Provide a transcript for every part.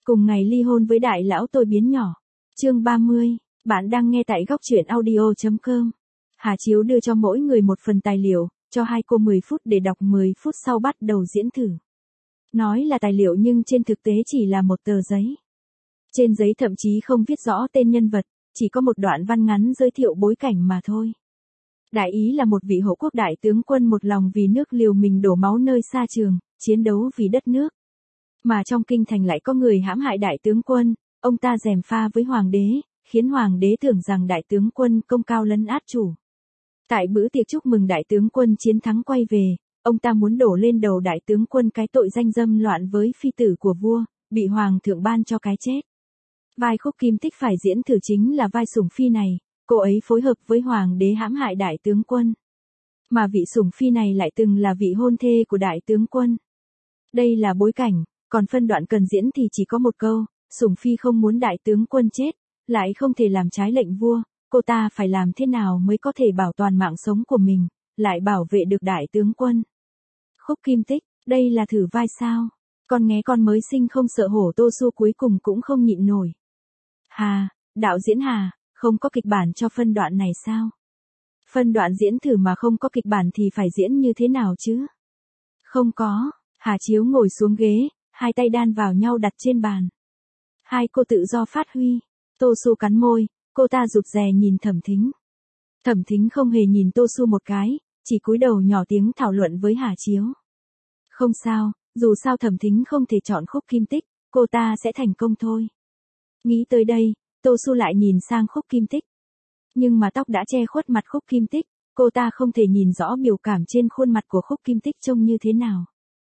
Cùng ngày ly hôn với đại lão tôi biến nhỏ. Chương 30, bạn đang nghe tại góc truyện audio.com. Hà Chiếu đưa cho mỗi người một phần tài liệu, cho hai cô 10 phút để đọc 10 phút sau bắt đầu diễn thử. Nói là tài liệu nhưng trên thực tế chỉ là một tờ giấy. Trên giấy thậm chí không viết rõ tên nhân vật, chỉ có một đoạn văn ngắn giới thiệu bối cảnh mà thôi. Đại ý là một vị hộ quốc đại tướng quân một lòng vì nước liều mình đổ máu nơi xa trường, chiến đấu vì đất nước. Mà trong kinh thành lại có người hãm hại đại tướng quân, ông ta gièm pha với hoàng đế, khiến hoàng đế tưởng rằng đại tướng quân công cao lấn át chủ. Tại bữa tiệc chúc mừng đại tướng quân chiến thắng quay về, ông ta muốn đổ lên đầu đại tướng quân cái tội danh dâm loạn với phi tử của vua, bị hoàng thượng ban cho cái chết. Vai Khúc Kim Tích phải diễn thử chính là vai Sủng Phi này, cô ấy phối hợp với hoàng đế hãm hại đại tướng quân. Mà vị Sủng Phi này lại từng là vị hôn thê của đại tướng quân. Đây là bối cảnh, còn phân đoạn cần diễn thì chỉ có một câu, Sủng Phi không muốn đại tướng quân chết, lại không thể làm trái lệnh vua, cô ta phải làm thế nào mới có thể bảo toàn mạng sống của mình, lại bảo vệ được đại tướng quân. Khúc Kim Tích, đây là thử vai sao? Con nghe con mới sinh không sợ hổ Tô Xu cuối cùng cũng không nhịn nổi. Hà, đạo diễn Hà, không có kịch bản cho phân đoạn này sao? Phân đoạn diễn thử mà không có kịch bản thì phải diễn như thế nào chứ? Không có, Hà Chiếu ngồi xuống ghế, hai tay đan vào nhau đặt trên bàn. Hai cô tự do phát huy. Tô Xu cắn môi, cô ta rụt rè nhìn Thẩm Thính. Thẩm Thính không hề nhìn Tô Xu một cái, chỉ cúi đầu nhỏ tiếng thảo luận với Hà Chiếu. Không sao, dù sao Thẩm Thính không thể chọn Khúc Kim Tích, cô ta sẽ thành công thôi. Nghĩ tới đây, Tô Xu lại nhìn sang Khúc Kim Tích. Nhưng mà tóc đã che khuất mặt Khúc Kim Tích, cô ta không thể nhìn rõ biểu cảm trên khuôn mặt của Khúc Kim Tích trông như thế nào.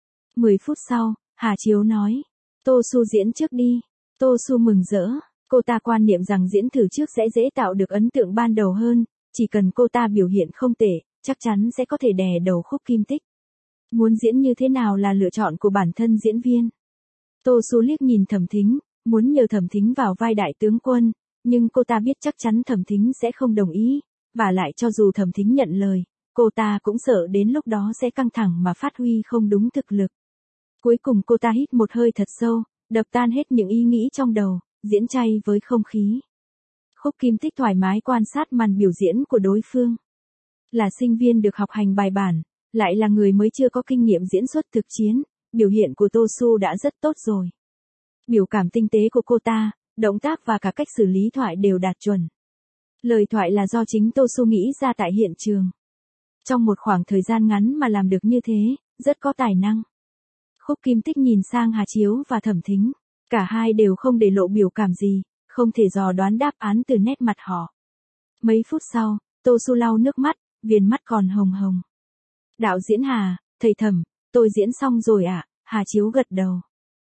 10 phút sau, Hà Chiếu nói, Tô Xu diễn trước đi. Tô Xu mừng rỡ, cô ta quan niệm rằng diễn thử trước sẽ dễ tạo được ấn tượng ban đầu hơn, chỉ cần cô ta biểu hiện không tệ, chắc chắn sẽ có thể đè đầu Khúc Kim Tích. Muốn diễn như thế nào là lựa chọn của bản thân diễn viên. Tô Xu liếc nhìn Thẩm Thính, muốn nhờ Thẩm Thính vào vai đại tướng quân, nhưng cô ta biết chắc chắn Thẩm Thính sẽ không đồng ý, và lại cho dù Thẩm Thính nhận lời, cô ta cũng sợ đến lúc đó sẽ căng thẳng mà phát huy không đúng thực lực. Cuối cùng cô ta hít một hơi thật sâu, đập tan hết những ý nghĩ trong đầu, diễn chay với không khí. Khúc Kim Tích thoải mái quan sát màn biểu diễn của đối phương. Là sinh viên được học hành bài bản, lại là người mới chưa có kinh nghiệm diễn xuất thực chiến, biểu hiện của Tô Xu đã rất tốt rồi. Biểu cảm tinh tế của cô ta, động tác và cả cách xử lý thoại đều đạt chuẩn. Lời thoại là do chính Tô Xu nghĩ ra tại hiện trường. Trong một khoảng thời gian ngắn mà làm được như thế, rất có tài năng. Khúc Kim Tích nhìn sang Hà Chiếu và Thẩm Thính, cả hai đều không để lộ biểu cảm gì, không thể dò đoán đáp án từ nét mặt họ. Mấy phút sau, Tô Xu lau nước mắt, viền mắt còn hồng hồng. Đạo diễn Hà, thầy Thẩm, tôi diễn xong rồi ạ, Hà Chiếu gật đầu.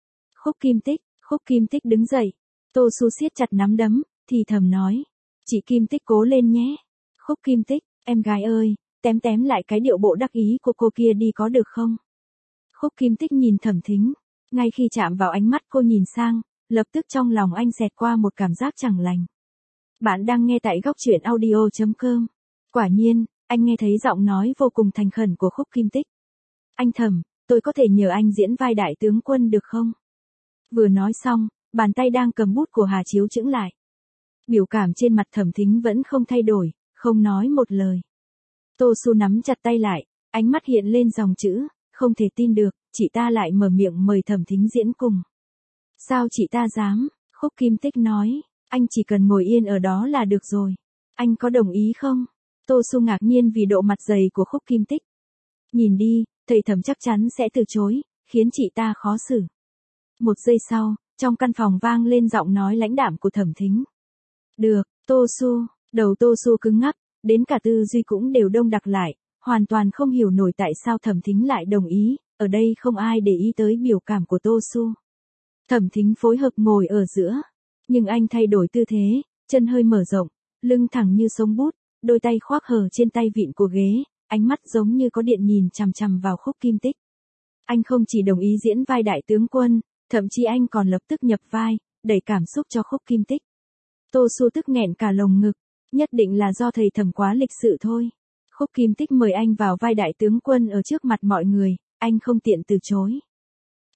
Khúc Kim Tích đứng dậy. Tô Xu siết chặt nắm đấm, thì thầm nói. Chị Kim Tích cố lên nhé. Khúc Kim Tích, em gái ơi, tém tém lại cái điệu bộ đắc ý của cô kia đi có được không? Khúc Kim Tích nhìn Thẩm Thính. Ngay khi chạm vào ánh mắt cô nhìn sang, lập tức trong lòng anh xẹt qua một cảm giác chẳng lành. Bạn đang nghe tại góc truyện audio.com. Quả nhiên, anh nghe thấy giọng nói vô cùng thành khẩn của Khúc Kim Tích. Anh Thẩm, tôi có thể nhờ anh diễn vai đại tướng quân được không? Vừa nói xong, bàn tay đang cầm bút của Hà Chiếu chững lại. Biểu cảm trên mặt Thẩm Thính vẫn không thay đổi, không nói một lời. Tô Xu nắm chặt tay lại, ánh mắt hiện lên dòng chữ, không thể tin được, chị ta lại mở miệng mời Thẩm Thính diễn cùng. Sao chị ta dám? Khúc Kim Tích nói, anh chỉ cần ngồi yên ở đó là được rồi. Anh có đồng ý không? Tô Xu ngạc nhiên vì độ mặt dày của Khúc Kim Tích. Nhìn đi, thầy Thẩm chắc chắn sẽ từ chối, khiến chị ta khó xử. Một giây sau, trong căn phòng vang lên giọng nói lãnh đạm của Thẩm Thính. Được, Tô Xu, đầu Tô Xu cứng ngắc, đến cả tư duy cũng đều đông đặc lại, hoàn toàn không hiểu nổi tại sao Thẩm Thính lại đồng ý, ở đây không ai để ý tới biểu cảm của Tô Xu. Thẩm Thính phối hợp ngồi ở giữa, nhưng anh thay đổi tư thế, chân hơi mở rộng, lưng thẳng như sống bút, đôi tay khoác hở trên tay vịn của ghế, ánh mắt giống như có điện nhìn chằm chằm vào Khúc Kim Tích. Anh không chỉ đồng ý diễn vai đại tướng quân, thậm chí anh còn lập tức nhập vai, đẩy cảm xúc cho Khúc Kim Tích. Tô Xu tức nghẹn cả lồng ngực, nhất định là do thầy Thẩm quá lịch sự thôi. Khúc Kim Tích mời anh vào vai đại tướng quân ở trước mặt mọi người, anh không tiện từ chối.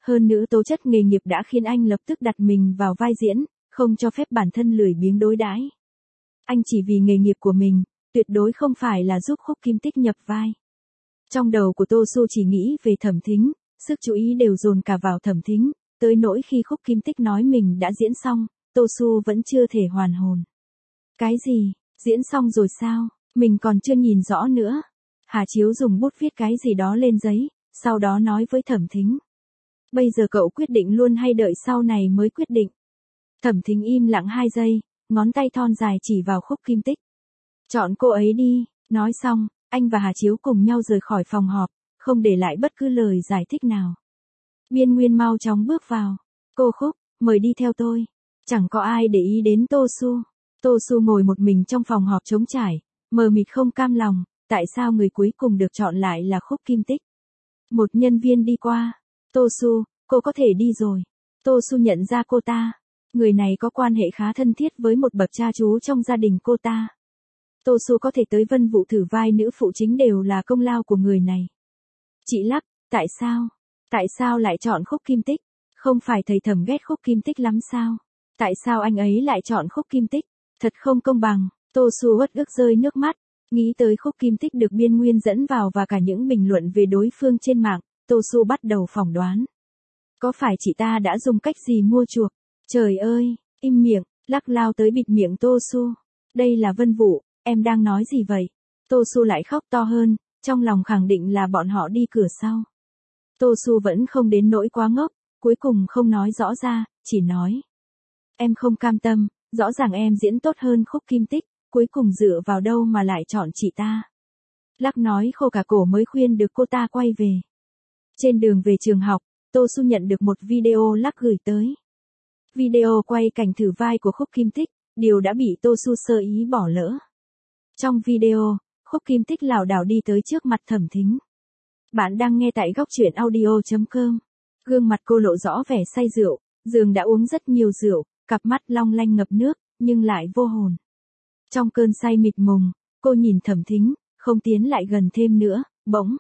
Hơn nữa tố chất nghề nghiệp đã khiến anh lập tức đặt mình vào vai diễn, không cho phép bản thân lười biếng đối đãi. Anh chỉ vì nghề nghiệp của mình, tuyệt đối không phải là giúp Khúc Kim Tích nhập vai. Trong đầu của Tô Xu chỉ nghĩ về Thẩm Thính, sức chú ý đều dồn cả vào Thẩm Thính, tới nỗi khi Khúc Kim Tích nói mình đã diễn xong, Tô Xu vẫn chưa thể hoàn hồn. Cái gì, diễn xong rồi sao, mình còn chưa nhìn rõ nữa. Hà Chiếu dùng bút viết cái gì đó lên giấy, sau đó nói với Thẩm Thính. Bây giờ cậu quyết định luôn hay đợi sau này mới quyết định? Thẩm Thính im lặng 2 giây, ngón tay thon dài chỉ vào Khúc Kim Tích. Chọn cô ấy đi, nói xong, anh và Hà Chiếu cùng nhau rời khỏi phòng họp, không để lại bất cứ lời giải thích nào. Biên Nguyên mau chóng bước vào. Cô Khúc, mời đi theo tôi. Chẳng có ai để ý đến Tô Xu. Tô Xu ngồi một mình trong phòng họp trống trải, mờ mịt không cam lòng, tại sao người cuối cùng được chọn lại là Khúc Kim Tích? Một nhân viên đi qua. Tô Xu, cô có thể đi rồi. Tô Xu nhận ra cô ta. Người này có quan hệ khá thân thiết với một bậc cha chú trong gia đình cô ta. Tô Xu có thể tới Vân Vũ thử vai nữ phụ chính đều là công lao của người này. Chị lắc, tại sao? Tại sao lại chọn Khúc Kim Tích? Không phải thầy Thẩm ghét Khúc Kim Tích lắm sao? Tại sao anh ấy lại chọn Khúc Kim Tích? Thật không công bằng. Tô Xu uất ức rơi nước mắt, nghĩ tới Khúc Kim Tích được Biên Nguyên dẫn vào và cả những bình luận về đối phương trên mạng, Tô Xu bắt đầu phỏng đoán. Có phải chị ta đã dùng cách gì mua chuộc? Trời ơi, im miệng, lắc lao tới bịt miệng Tô Xu. Đây là Vân Vũ, em đang nói gì vậy? Tô Xu lại khóc to hơn, trong lòng khẳng định là bọn họ đi cửa sau. Tô Xu vẫn không đến nỗi quá ngốc, cuối cùng không nói rõ ra, chỉ nói. Em không cam tâm, rõ ràng em diễn tốt hơn Khúc Kim Tích, cuối cùng dựa vào đâu mà lại chọn chị ta. Lắc nói khô cả cổ mới khuyên được cô ta quay về. Trên đường về trường học, Tô Xu nhận được một video Lắc gửi tới. Video quay cảnh thử vai của Khúc Kim Tích, điều đã bị Tô Xu sơ ý bỏ lỡ. Trong video, Khúc Kim Tích lảo đảo đi tới trước mặt Thẩm Thính. Bạn đang nghe tại góc truyện audio.com. Gương mặt cô lộ rõ vẻ say rượu, dường đã uống rất nhiều rượu, cặp mắt long lanh ngập nước, nhưng lại vô hồn. Trong cơn say mịt mùng, cô nhìn Thẩm Thính, không tiến lại gần thêm nữa, bỗng.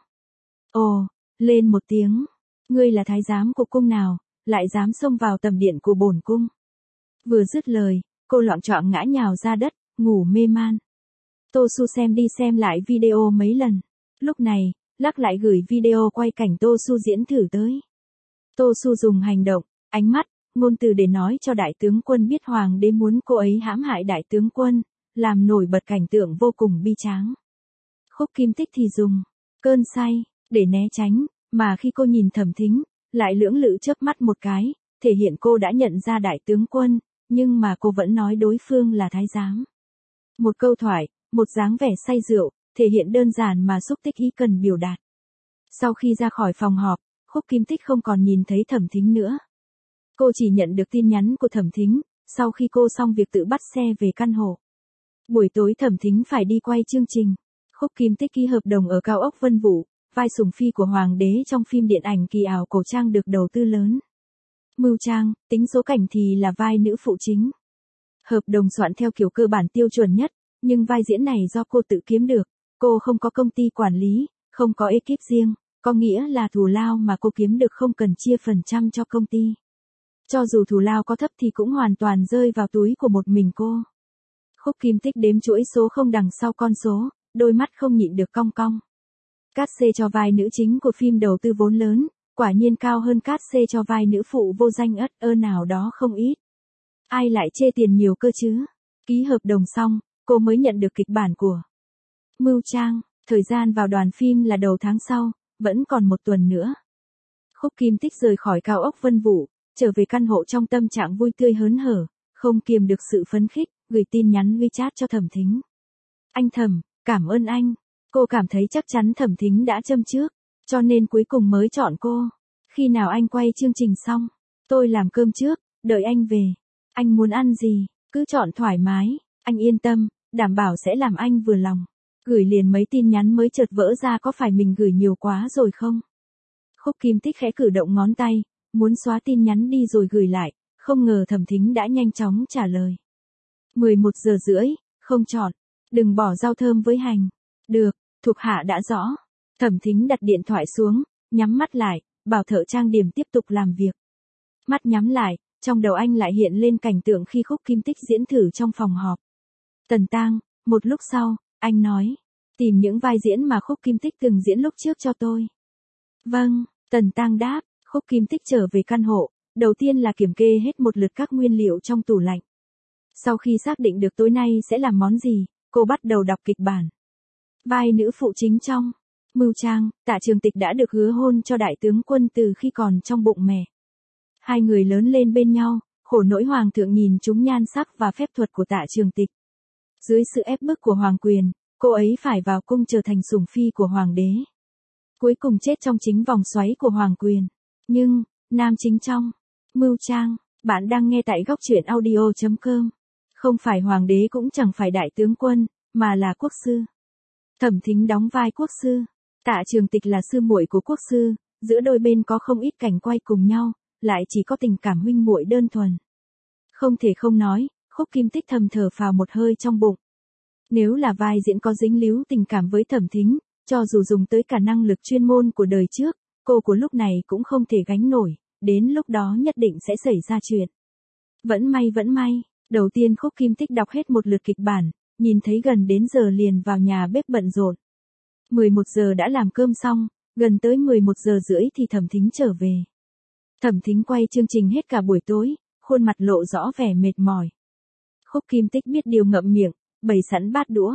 Ồ, lên một tiếng. Ngươi là thái giám của cung nào, lại dám xông vào tầm điện của bổn cung. Vừa dứt lời, cô loạng choạng ngã nhào ra đất, ngủ mê man. Tô Xu xem đi xem lại video mấy lần. Lúc này, Lắc lại gửi video quay cảnh Tô Xu diễn thử tới. Tô Xu dùng hành động, ánh mắt, ngôn từ để nói cho đại tướng quân biết hoàng đế muốn cô ấy hãm hại đại tướng quân, làm nổi bật cảnh tượng vô cùng bi tráng. Khúc Kim Tích thì dùng cơn say để né tránh, mà khi cô nhìn Thẩm Thính, lại lưỡng lự chớp mắt một cái, thể hiện cô đã nhận ra đại tướng quân, nhưng mà cô vẫn nói đối phương là thái giám. Một câu thoại, một dáng vẻ say rượu, thể hiện đơn giản mà xúc tích ý cần biểu đạt. Sau khi ra khỏi phòng họp, Khúc Kim Tích không còn nhìn thấy Thẩm Thính nữa. Cô chỉ nhận được tin nhắn của Thẩm Thính, sau khi cô xong việc tự bắt xe về căn hộ. Buổi tối Thẩm Thính phải đi quay chương trình. Khúc Kim Tích ký hợp đồng ở cao ốc Vân Vũ, vai sủng phi của hoàng đế trong phim điện ảnh kỳ ảo cổ trang được đầu tư lớn. Mưu trang, tính số cảnh thì là vai nữ phụ chính. Hợp đồng soạn theo kiểu cơ bản tiêu chuẩn nhất, nhưng vai diễn này do cô tự kiếm được. Cô không có công ty quản lý, không có ekip riêng, có nghĩa là thù lao mà cô kiếm được không cần chia phần trăm cho công ty. Cho dù thù lao có thấp thì cũng hoàn toàn rơi vào túi của một mình cô. Khúc Kim Tích đếm chuỗi số không đằng sau con số, đôi mắt không nhịn được cong cong. Cát xê cho vai nữ chính của phim đầu tư vốn lớn, quả nhiên cao hơn cát xê cho vai nữ phụ vô danh ất ơ nào đó không ít. Ai lại chê tiền nhiều cơ chứ? Ký hợp đồng xong, cô mới nhận được kịch bản của Mưu Trang, thời gian vào đoàn phim là đầu tháng sau, vẫn còn một tuần nữa. Khúc Kim Tích rời khỏi cao ốc Vân Vũ, trở về căn hộ trong tâm trạng vui tươi hớn hở, không kiềm được sự phấn khích, gửi tin nhắn WeChat cho Thẩm Thính. Anh Thẩm, cảm ơn anh. Cô cảm thấy chắc chắn Thẩm Thính đã châm trước, cho nên cuối cùng mới chọn cô. Khi nào anh quay chương trình xong, tôi làm cơm trước, đợi anh về. Anh muốn ăn gì, cứ chọn thoải mái, anh yên tâm, đảm bảo sẽ làm anh vừa lòng. Gửi liền mấy tin nhắn mới chợt vỡ ra có phải mình gửi nhiều quá rồi không? Khúc Kim Tích khẽ cử động ngón tay, muốn xóa tin nhắn đi rồi gửi lại, không ngờ Thẩm Thính đã nhanh chóng trả lời. 11 giờ rưỡi, không chọn, đừng bỏ rau thơm với hành. Được, thuộc hạ đã rõ. Thẩm Thính đặt điện thoại xuống, nhắm mắt lại, bảo thợ trang điểm tiếp tục làm việc. Mắt nhắm lại, trong đầu anh lại hiện lên cảnh tượng khi Khúc Kim Tích diễn thử trong phòng họp. Tần Tang, một lúc sau, anh nói, tìm những vai diễn mà Khúc Kim Tích từng diễn lúc trước cho tôi. Vâng, Tần Tang đáp. Khúc Kim Tích trở về căn hộ, đầu tiên là kiểm kê hết một lượt các nguyên liệu trong tủ lạnh. Sau khi xác định được tối nay sẽ làm món gì, cô bắt đầu đọc kịch bản. Vai nữ phụ chính trong Mưu Trang, Tạ Trường Tịch đã được hứa hôn cho đại tướng quân từ khi còn trong bụng mẹ. Hai người lớn lên bên nhau, khổ nỗi hoàng thượng nhìn chúng nhan sắc và phép thuật của Tạ Trường Tịch. Dưới sự ép bức của hoàng quyền, cô ấy phải vào cung trở thành sủng phi của hoàng đế. Cuối cùng chết trong chính vòng xoáy của hoàng quyền. Nhưng, nam chính trong Mưu Trang, bạn đang nghe tại góc truyện audio.com. Không phải hoàng đế cũng chẳng phải đại tướng quân, mà là quốc sư. Thẩm Thính đóng vai quốc sư. Tạ Trường Tịch là sư muội của quốc sư, giữa đôi bên có không ít cảnh quay cùng nhau, lại chỉ có tình cảm huynh muội đơn thuần. Không thể không nói, Khúc Kim Tích thầm thở phào một hơi trong bụng. Nếu là vai diễn có dính líu tình cảm với Thẩm Thính, cho dù dùng tới cả năng lực chuyên môn của đời trước, cô của lúc này cũng không thể gánh nổi, đến lúc đó nhất định sẽ xảy ra chuyện. Vẫn may, đầu tiên Khúc Kim Tích đọc hết một lượt kịch bản, nhìn thấy gần đến giờ liền vào nhà bếp bận rộn. 11 giờ đã làm cơm xong, gần tới 11 giờ rưỡi thì Thẩm Thính trở về. Thẩm Thính quay chương trình hết cả buổi tối, khuôn mặt lộ rõ vẻ mệt mỏi. Khúc Kim Tích biết điều ngậm miệng, bày sẵn bát đũa.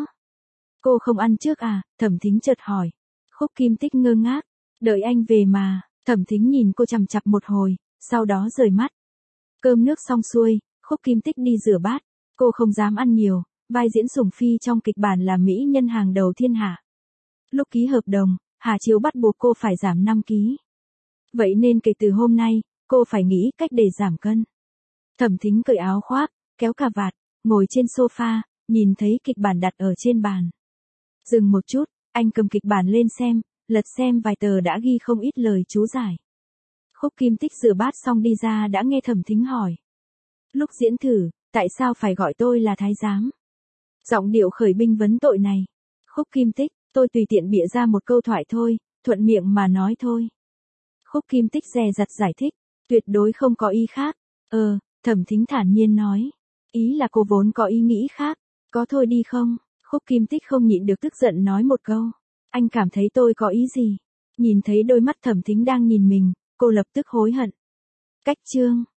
Cô không ăn trước à? Thẩm Thính chợt hỏi. Khúc Kim Tích ngơ ngác, đợi anh về mà. Thẩm Thính nhìn cô chằm chằm một hồi, sau đó rời mắt. Cơm nước xong xuôi, Khúc Kim Tích đi rửa bát. Cô không dám ăn nhiều, vai diễn sủng phi trong kịch bản là mỹ nhân hàng đầu thiên hạ. Lúc ký hợp đồng, Hà Chiếu bắt buộc cô phải giảm 5 kg. Vậy nên kể từ hôm nay, cô phải nghĩ cách để giảm cân. Thẩm Thính cởi áo khoác, kéo cà vạt, ngồi trên sofa, nhìn thấy kịch bản đặt ở trên bàn. Dừng một chút, anh cầm kịch bản lên xem, lật xem vài tờ đã ghi không ít lời chú giải. Khúc Kim Tích rửa bát xong đi ra đã nghe Thẩm Thính hỏi. Lúc diễn thử, tại sao phải gọi tôi là thái giám? Giọng điệu khởi binh vấn tội này. Khúc Kim Tích, tôi tùy tiện bịa ra một câu thoại thôi, thuận miệng mà nói thôi. Khúc Kim Tích dè dặt giải thích, tuyệt đối không có ý khác. Thẩm Thính thản nhiên nói. Ý là cô vốn có ý nghĩ khác, có thôi đi không? Khúc Kim Tích không nhịn được tức giận nói một câu. Anh cảm thấy tôi có ý gì? Nhìn thấy đôi mắt Thẩm Thính đang nhìn mình, cô lập tức hối hận. Cách chương